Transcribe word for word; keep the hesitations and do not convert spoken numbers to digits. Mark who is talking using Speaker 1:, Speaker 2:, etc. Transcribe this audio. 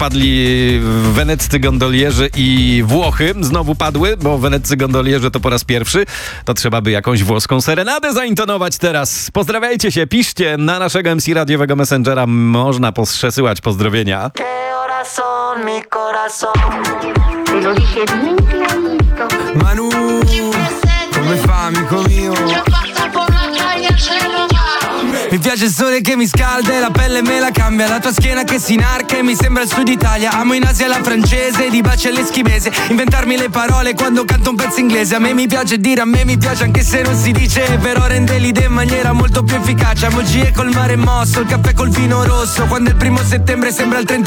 Speaker 1: padli weneccy gondolierzy i Włochy znowu padły, bo weneccy gondolierzy to po raz pierwszy. To trzeba by jakąś włoską serenadę zaintonować teraz. Pozdrawiajcie się, piszcie na naszego M C radiowego Messengera. Można przesyłać pozdrowienia.
Speaker 2: Manu, come fa, amico mio? Mi piace il sole che mi scalda e la pelle me la cambia. La tua schiena che si inarca e mi sembra il sud Italia. Amo in Asia la francese, di baci all'eschimese. Inventarmi le parole quando canto un pezzo inglese. A me mi piace dire, a me mi piace anche se non si dice. Però rende l'idea in maniera molto più efficace. Emoji col mare mosso, il caffè col vino rosso. Quando è il primo settembre sembra il trenta